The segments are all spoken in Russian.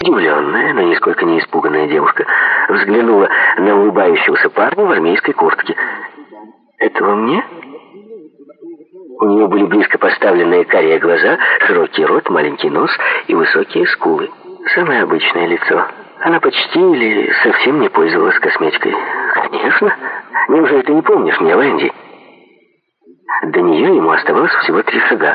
Удивленная, но нисколько не испуганная девушка взглянула на улыбающегося парня в армейской куртке. «Этого мне?» У нее были близко поставленные карие глаза, широкий рот, маленький нос и высокие скулы. Самое обычное лицо. Она почти или совсем не пользовалась косметикой. «Конечно. Неужели ты не помнишь меня, Венди?» До нее ему оставалось всего 3 шага.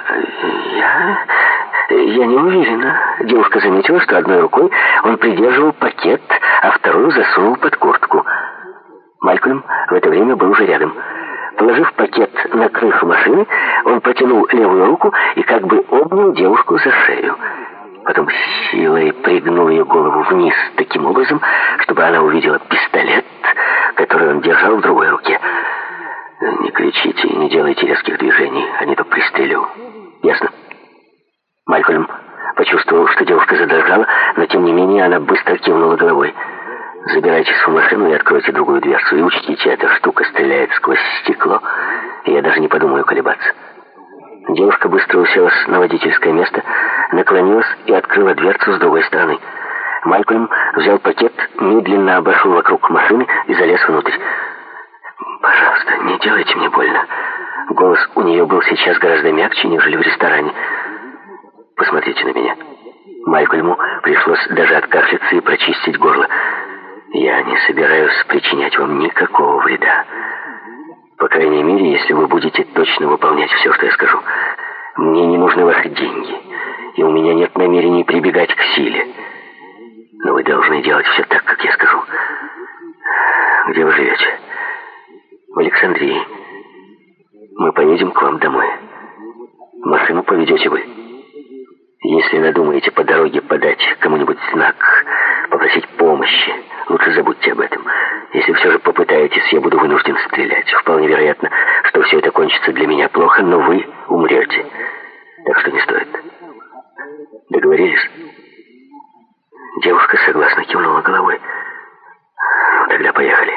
«Я не уверена». Девушка заметила, что одной рукой он придерживал пакет, а вторую засунул под куртку. Малькольм в это время был уже рядом. Положив пакет на крышу машины, он протянул левую руку и как бы обнял девушку за шею. Потом силой пригнул ее голову вниз таким образом, чтобы она увидела пистолет, который он держал в другой руке. «Не кричите и не делайте резких движений, а не то пристрелю. Ясно?» Малькольм почувствовал, что девушка задрожала, но тем не менее она быстро кивнула головой. «Забирайтесь в машину и откройте другую дверцу. И учтите, эта штука стреляет сквозь стекло, и я даже не подумаю колебаться». Девушка быстро уселась на водительское место, наклонилась и открыла дверцу с другой стороны. Малькольм взял пакет, медленно обошел вокруг машины и залез внутрь. «Пожалуйста, не делайте мне больно». Голос у нее был сейчас гораздо мягче, нежели в ресторане. «Посмотрите на меня». Малькольму пришлось даже откашляться и прочистить горло. «Я не собираюсь причинять вам никакого вреда. По крайней мере, если вы будете точно выполнять все, что я скажу. Мне не нужны ваши деньги, и у меня нет намерений прибегать к силе. Но вы должны делать все так, как я скажу. Где вы живете?» «В Александрии. Мы поедем к вам домой. Машину поведете вы. Если надумаете по дороге подать кому-нибудь знак, попросить помощи, лучше забудьте об этом. Если все же попытаетесь, я буду вынужден стрелять. Вполне вероятно, что все это кончится для меня плохо, но вы умрете. Так что не стоит. Договорились?» Девушка согласно кивнула головой. «Ну, тогда поехали».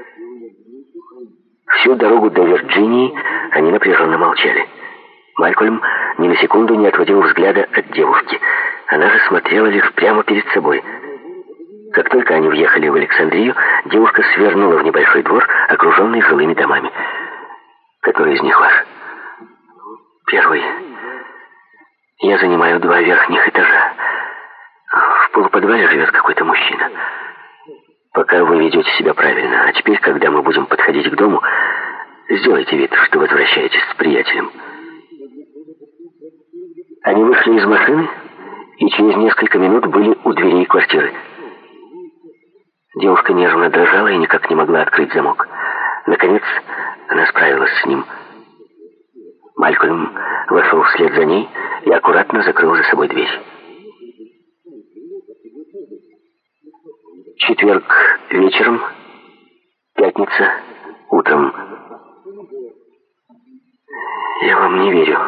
Всю дорогу до Вирджинии они напряженно молчали. Малькольм ни на секунду не отводил взгляда от девушки. Она же смотрела лишь прямо перед собой. Как только они въехали в Александрию, девушка свернула в небольшой двор, окруженный жилыми домами. «Который из них ваш?» «Первый. Я занимаю 2 верхних этажа. В полуподвале живет какой-то мужчина. Пока вы ведете себя правильно, а теперь, когда мы будем подходить к дому, сделайте вид, что возвращаетесь с приятелем». Они вышли из машины и через несколько минут были у дверей квартиры. Девушка нервно дрожала и никак не могла открыть замок. Наконец, она справилась с ним. Малькольм вошел вслед за ней и аккуратно закрыл за собой дверь. Четверг вечером, пятница утром. «Я вам не верю».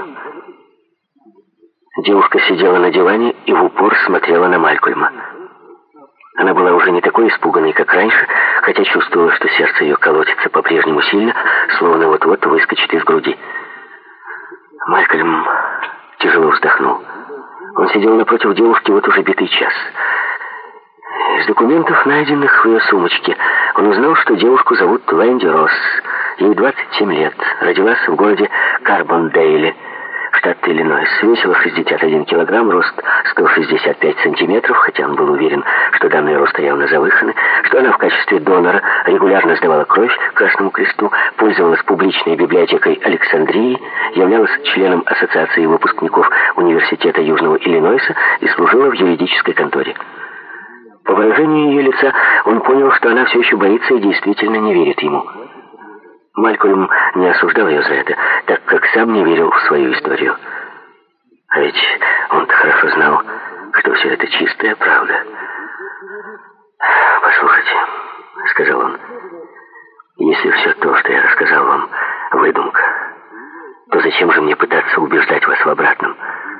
Девушка сидела на диване и в упор смотрела на Малькольма. Она была уже не такой испуганной, как раньше, хотя чувствовала, что сердце ее колотится по-прежнему сильно, словно вот-вот выскочит из груди. Малькольм тяжело вздохнул. Он сидел напротив девушки вот уже битый час. Из документов, найденных в ее сумочке, он узнал, что девушку зовут Венди Росс. Ей 27 лет. Родилась в городе Карбондейле, штат Иллинойс. Весила 61 килограмм, рост 165 сантиметров, хотя он был уверен, что данные роста явно завышены, что она в качестве донора регулярно сдавала кровь Красному Кресту, пользовалась публичной библиотекой Александрии, являлась членом Ассоциации выпускников Университета Южного Иллинойса и служила в юридической конторе. По выражению ее лица он понял, что она все еще боится и действительно не верит ему. Малькольм не осуждал ее за это, так как сам не верил в свою историю. А ведь он-то хорошо знал, что все это чистая правда. «Послушайте», — сказал он, — «если все то, что я рассказал вам, выдумка, то зачем же мне пытаться убеждать вас в обратном?»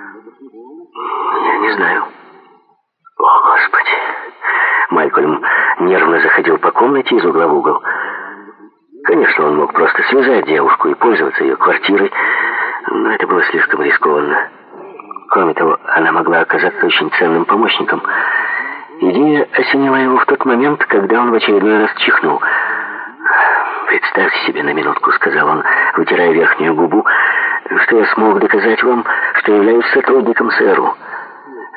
«Я не знаю». «О, Господи!» Малькольм нервно заходил по комнате из угла в угол. Конечно, он мог просто связать девушку и пользоваться ее квартирой, но это было слишком рискованно. Кроме того, она могла оказаться очень ценным помощником. Идея осенила его в тот момент, когда он в очередной раз чихнул. «Представьте себе на минутку», — сказал он, вытирая верхнюю губу, «что я смог доказать вам, что являюсь сотрудником ЦРУ.